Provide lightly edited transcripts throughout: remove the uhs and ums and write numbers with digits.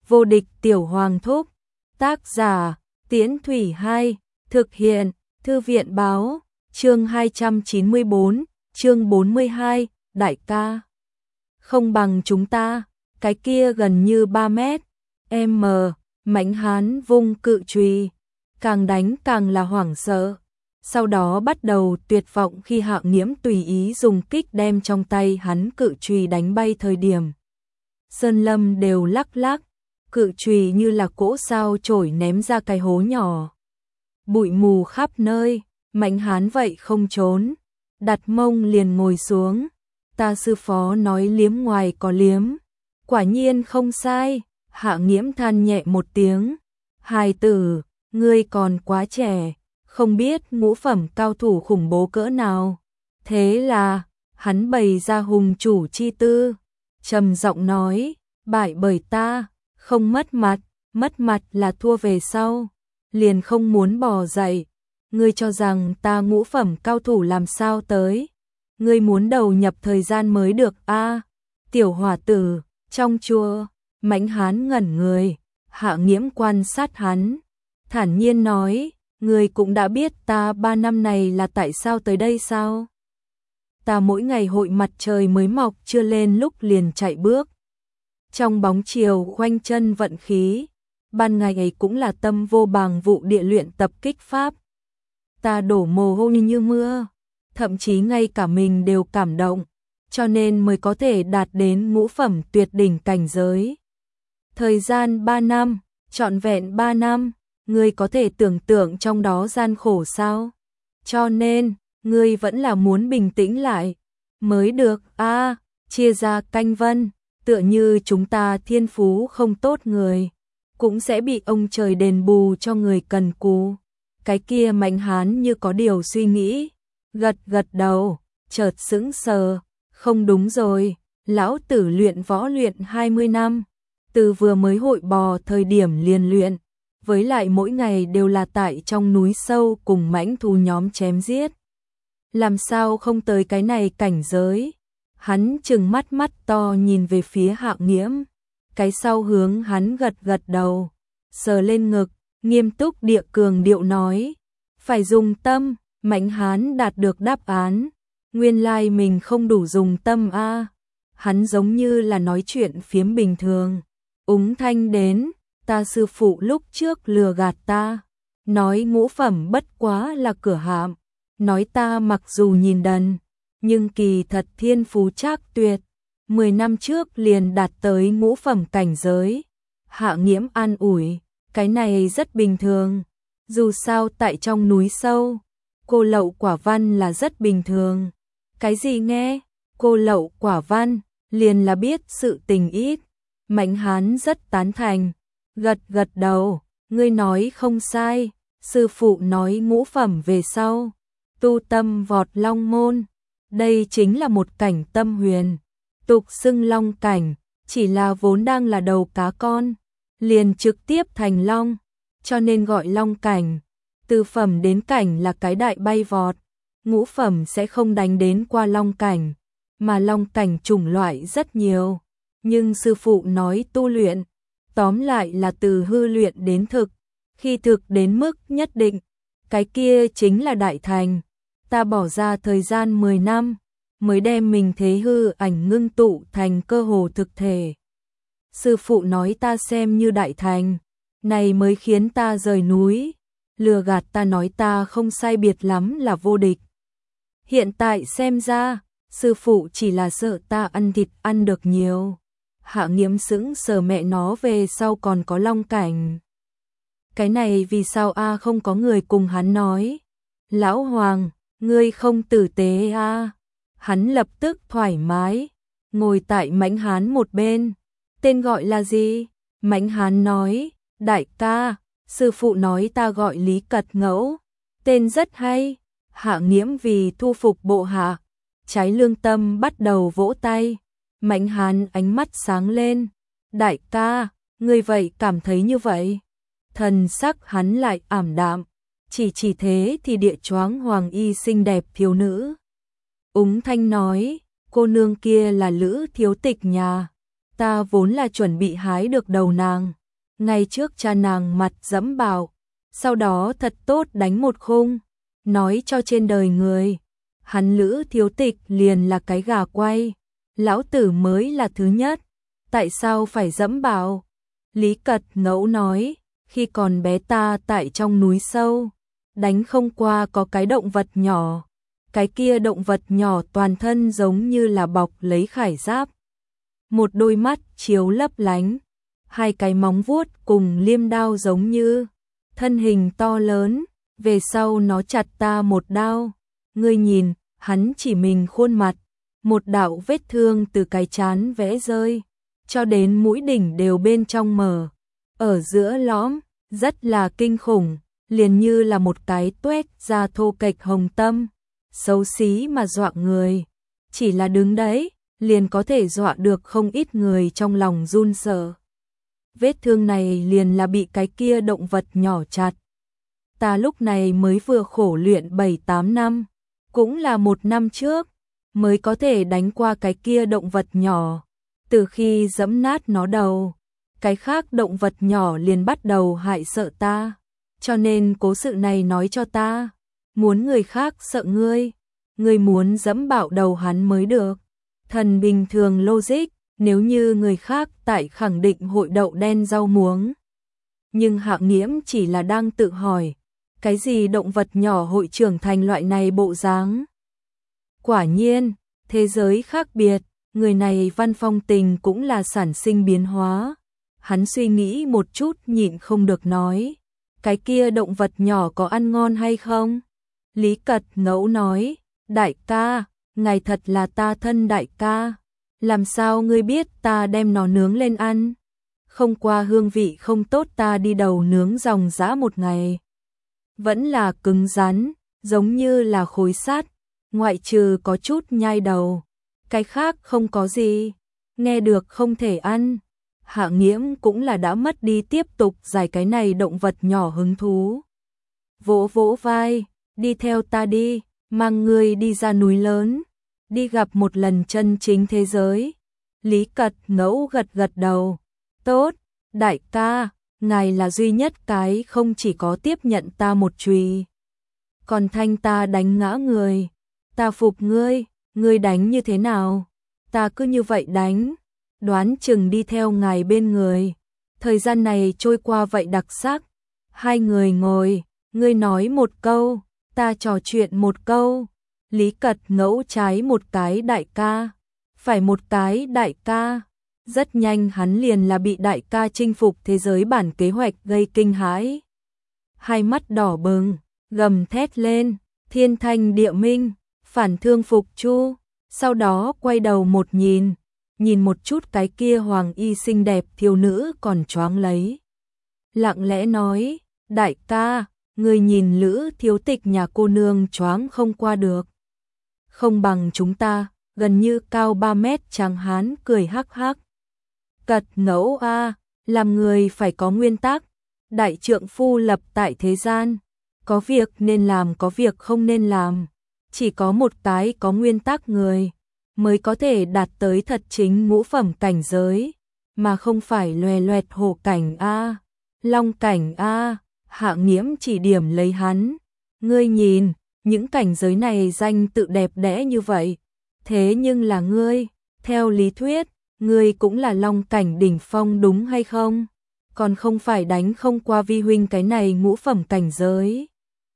Vô địch tiểu hoàng thúc. Tác giả, Tiễn Thủy 2, thực hiện, Thư viện báo, chương 294, chương 42, đại ca. Không bằng chúng ta, cái kia gần như 3 mét. Mãnh hán vung cự chùy, càng đánh càng là hoảng sợ. Sau đó bắt đầu tuyệt vọng khi Hạng Nghiễm tùy ý dùng kích đem trong tay hắn cự chùy đánh bay thời điểm. Sơn lâm đều lắc lắc, cự chùy như là cỗ sao chổi ném ra cái hố nhỏ. Bụi mù khắp nơi, Mãnh hán vậy không trốn, đặt mông liền ngồi xuống. Ta sư phó nói liếm ngoài có liếm, quả nhiên không sai. Hạng Nghiễm than nhẹ một tiếng, hài tử, ngươi còn quá trẻ, không biết ngũ phẩm cao thủ khủng bố cỡ nào. Thế là, hắn bày ra hùng chủ chi tư, trầm giọng nói, bại bởi ta, không mất mặt là thua về sau, liền không muốn bỏ dậy. Ngươi cho rằng ta ngũ phẩm cao thủ làm sao tới? Ngươi muốn đầu nhập thời gian mới được a? Tiểu hỏa tử, trong chùa, Mãnh hán ngẩn người, Hạng Nghiễm quan sát hắn, thản nhiên nói, ngươi cũng đã biết ta 3 năm này là tại sao tới đây sao? Ta mỗi ngày hội mặt trời mới mọc chưa lên lúc liền chạy bước. Trong bóng chiều khoanh chân vận khí, ban ngày ấy cũng là tâm vô bàng vụ địa luyện tập kích pháp. Ta đổ mồ hôi như mưa, thậm chí ngay cả mình đều cảm động, cho nên mới có thể đạt đến ngũ phẩm tuyệt đỉnh cảnh giới. Thời gian 3 năm, trọn vẹn 3 năm, ngươi có thể tưởng tượng trong đó gian khổ sao? Cho nên, ngươi vẫn là muốn bình tĩnh lại mới được a. Chia ra canh vân, tựa như chúng ta thiên phú không tốt người, cũng sẽ bị ông trời đền bù cho người cần cù. Cái kia Mãnh hán như có điều suy nghĩ, gật đầu, chợt sững sờ, không đúng rồi, lão tử luyện võ luyện 20 năm, từ vừa mới hội bò thời điểm liền luyện, với lại mỗi ngày đều là tại trong núi sâu cùng mãnh thú nhóm chém giết. Làm sao không tới cái này cảnh giới? Hắn trừng mắt to nhìn về phía Hạng Nghiễm, cái sau hướng hắn gật đầu, sờ lên ngực, nghiêm túc địa cường điệu nói, phải dùng tâm. Mãnh hán đạt được đáp án, nguyên lai mình không đủ dùng tâm a. Hắn giống như là nói chuyện phiếm bình thường. Úng thanh đến, ta sư phụ lúc trước lừa gạt ta, nói ngũ phẩm bất quá là cửa hạm, nói ta mặc dù nhìn đần, nhưng kỳ thật thiên phú trác tuyệt, 10 năm trước liền đạt tới ngũ phẩm cảnh giới. Hạng Nghiễm an ủi, cái này rất bình thường, dù sao tại trong núi sâu, cô lậu quả văn là rất bình thường. Cái gì nghe? Cô lậu quả văn, liền là biết sự tình ít. Mãnh hán rất tán thành, gật đầu, ngươi nói không sai, sư phụ nói ngũ phẩm về sau, tu tâm vọt long môn, đây chính là một cảnh tâm huyền, tục xưng long cảnh, chỉ là vốn đang là đầu cá con, liền trực tiếp thành long, cho nên gọi long cảnh. Từ phẩm đến cảnh là cái đại bay vọt, ngũ phẩm sẽ không đánh đến qua long cảnh, mà long cảnh chủng loại rất nhiều, nhưng sư phụ nói tu luyện, tóm lại là từ hư luyện đến thực, khi thực đến mức nhất định, cái kia chính là đại thành. Ta bỏ ra thời gian 10 năm, mới đem mình thế hư ảnh ngưng tụ thành cơ hồ thực thể. Sư phụ nói ta xem như đại thành, này mới khiến ta rời núi, lừa gạt ta nói ta không sai biệt lắm là vô địch. Hiện tại xem ra, sư phụ chỉ là sợ ta ăn thịt ăn được nhiều. Hạng Nghiễm sững sờ mẹ nó về sau còn có long cảnh. Cái này vì sao a không có người cùng hắn nói? Lão Hoàng, ngươi không tử tế a. Hắn lập tức thoải mái, ngồi tại Mãnh hán một bên. Tên gọi là gì? Mãnh hán nói, đại ca, sư phụ nói ta gọi Lý Cật Ngẫu, tên rất hay. Hạng Nghiễm vì thu phục bộ hạ, trái lương tâm bắt đầu vỗ tay. Mãnh hán ánh mắt sáng lên, đại ca, ngươi vậy cảm thấy như vậy? Thần sắc hắn lại ảm đạm, chỉ thế thì địa choáng hoàng y xinh đẹp thiếu nữ. Úng thanh nói, cô nương kia là Lữ thiếu tịch nhà, ta vốn là chuẩn bị hái được đầu nàng, ngay trước cha nàng mặt dẫm bảo, sau đó thật tốt đánh một khung, nói cho trên đời người, hắn Lữ Thiếu Tịch liền là cái gà quay, lão tử mới là thứ nhất, tại sao phải dẫm bảo? Lý Cật Ngẫu nói, khi còn bé ta tại trong núi sâu, đánh không qua có cái động vật nhỏ, cái kia động vật nhỏ toàn thân giống như là bọc lấy khải giáp, một đôi mắt chiếu lấp lánh, hai cái móng vuốt cùng liêm đao giống như, thân hình to lớn, về sau nó chặt ta một đao, ngươi nhìn, hắn chỉ mình khuôn mặt, một đạo vết thương từ cái trán vẽ rơi, cho đến mũi đỉnh đều bên trong mở, ở giữa lõm, rất là kinh khủng, liền như là một cái tuét da thô kệch hồng tâm, xấu xí mà dọa người, chỉ là đứng đấy, liền có thể dọa được không ít người trong lòng run sợ. Vết thương này liền là bị cái kia động vật nhỏ chặt. Ta lúc này mới vừa khổ luyện 7-8 năm, cũng là 1 năm trước, mới có thể đánh qua cái kia động vật nhỏ. Từ khi giẫm nát nó đầu, cái khác động vật nhỏ liền bắt đầu hại sợ ta. Cho nên cố sự này nói cho ta, muốn người khác sợ ngươi muốn giẫm bạo đầu hắn mới được. Thần bình thường logic, nếu như người khác tại khẳng định hội đậu đen rau muống. Nhưng Hạng Nghiễm chỉ là đang tự hỏi, cái gì động vật nhỏ hội trưởng thành loại này bộ dáng? Quả nhiên, thế giới khác biệt, người này Văn Phong Tình cũng là sản sinh biến hóa. Hắn suy nghĩ một chút nhịn không được nói, cái kia động vật nhỏ có ăn ngon hay không? Lý Cật Ngẫu nói, đại ca, ngài thật là ta thân đại ca, làm sao ngươi biết ta đem nó nướng lên ăn? Không qua hương vị không tốt ta đi đầu nướng dòng dã 1 ngày. Vẫn là cứng rắn, giống như là khối sắt, ngoại trừ có chút nhai đầu, cái khác không có gì, nghe được không thể ăn. Hạng Nghiễm cũng là đã mất đi tiếp tục giải cái này động vật nhỏ hứng thú. Vỗ vỗ vai, đi theo ta đi, mang ngươi đi ra núi lớn, đi gặp một lần chân chính thế giới. Lý Cật Ngẫu gật gật đầu, tốt, đại ca, ngài là duy nhất cái không chỉ có tiếp nhận ta một chùy, còn thanh ta đánh ngã người, ta phục ngươi đánh như thế nào? Ta cứ như vậy đánh, đoán chừng đi theo ngài bên người. Thời gian này trôi qua vậy đặc sắc, hai người ngồi, ngươi nói một câu, ta trò chuyện một câu. Lý Cật Ngẫu trái một cái đại ca, phải một cái đại ca. Rất nhanh hắn liền là bị đại ca chinh phục thế giới bản kế hoạch gây kinh hãi. Hai mắt đỏ bừng, gầm thét lên, thiên thanh địa minh, phản thương phục chu. Sau đó quay đầu nhìn một chút cái kia hoàng y xinh đẹp thiếu nữ còn choáng lấy. Lặng lẽ nói, đại ca, người nhìn Lữ Thiếu Tịch nhà cô nương choáng không qua được. Không bằng chúng ta, gần như cao 3 mét tráng hán cười hắc hắc. Cật Ngẫu a, làm người phải có nguyên tắc, đại trượng phu lập tại thế gian, có việc nên làm có việc không nên làm, chỉ có một cái có nguyên tắc người mới có thể đạt tới thật chính ngũ phẩm cảnh giới, mà không phải loè loẹt hổ cảnh a, long cảnh a. Hạng Nghiễm chỉ điểm lấy hắn, ngươi nhìn, những cảnh giới này danh tự đẹp đẽ như vậy, thế nhưng là ngươi, theo lý thuyết, ngươi cũng là long cảnh đỉnh phong đúng hay không? Còn không phải đánh không qua vi huynh cái này ngũ phẩm cảnh giới.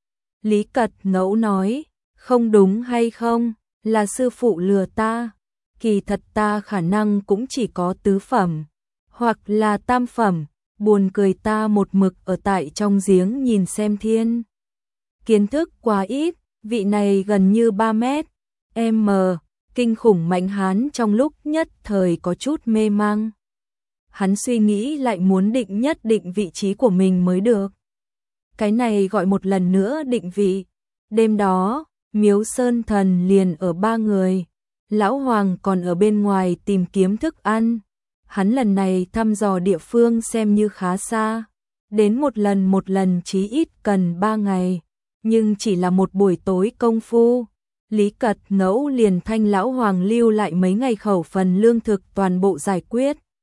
Lý Cật Ngẫu nói, không đúng hay không, là sư phụ lừa ta, kỳ thật ta khả năng cũng chỉ có tứ phẩm, hoặc là tam phẩm, buồn cười ta một mực ở tại trong giếng nhìn xem thiên. Kiến thức quá ít, vị này gần như 3 mét, m, kinh khủng mạnh hán trong lúc nhất thời có chút mê mang. Hắn suy nghĩ lại muốn nhất định vị trí của mình mới được. Cái này gọi một lần nữa định vị. Đêm đó, Miếu Sơn Thần liền ở 3 người, Lão Hoàng còn ở bên ngoài tìm kiếm thức ăn. Hắn lần này thăm dò địa phương xem như khá xa, đến một lần chí ít cần 3 ngày, nhưng chỉ là một buổi tối công phu. Lý Cật Ngẫu liền thanh Lão Hoàng lưu lại mấy ngày khẩu phần lương thực toàn bộ giải quyết,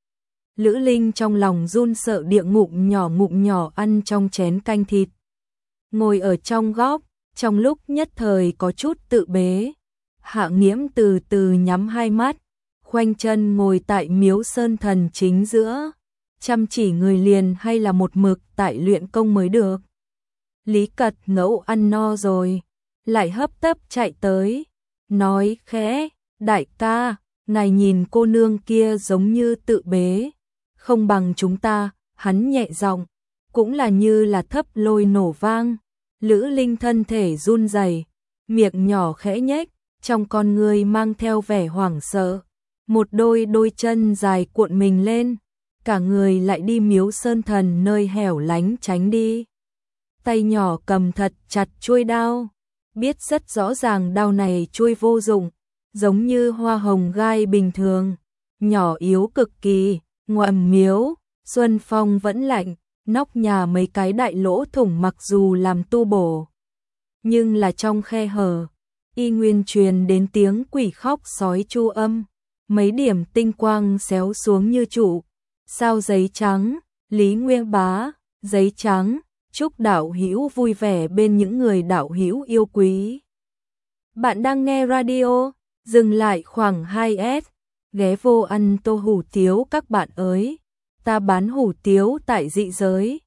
Lữ Linh trong lòng run sợ địa ngụm nhỏ ăn trong chén canh thịt. Ngồi ở trong góc, trong lúc nhất thời có chút tự bế. Hạ Nghiễm từ từ nhắm hai mắt, khoanh chân ngồi tại miếu sơn thần chính giữa. Chăm chỉ người liền hay là một mực tại luyện công mới được. Lý Cật Ngẫu ăn no rồi, lại hấp tấp chạy tới, nói khẽ, đại ca, ngài nhìn cô nương kia giống như tự bế, không bằng chúng ta, hắn nhẹ giọng, cũng là như là thấp lôi nổ vang. Lữ Linh thân thể run rẩy, miệng nhỏ khẽ nhếch, trong con người mang theo vẻ hoảng sợ, một đôi chân dài cuộn mình lên, cả người lại đi miếu sơn thần nơi hẻo lánh tránh đi. Tay nhỏ cầm thật chặt chuôi đao, biết rất rõ ràng đao này chuôi vô dụng, giống như hoa hồng gai bình thường, nhỏ yếu cực kỳ. Ngoài miếu, xuân phong vẫn lạnh, nóc nhà mấy cái đại lỗ thủng mặc dù làm tu bổ, nhưng là trong khe hở, y nguyên truyền đến tiếng quỷ khóc sói chu âm, mấy điểm tinh quang xéo xuống như trụ. Sao giấy trắng, Lý Nguyên Bá, giấy trắng, chúc đạo hữu vui vẻ bên những người đạo hữu yêu quý. Bạn đang nghe radio, dừng lại khoảng 2S, ghé vô ăn tô hủ tiếu các bạn ơi. Ta bán hủ tiếu tại dị giới,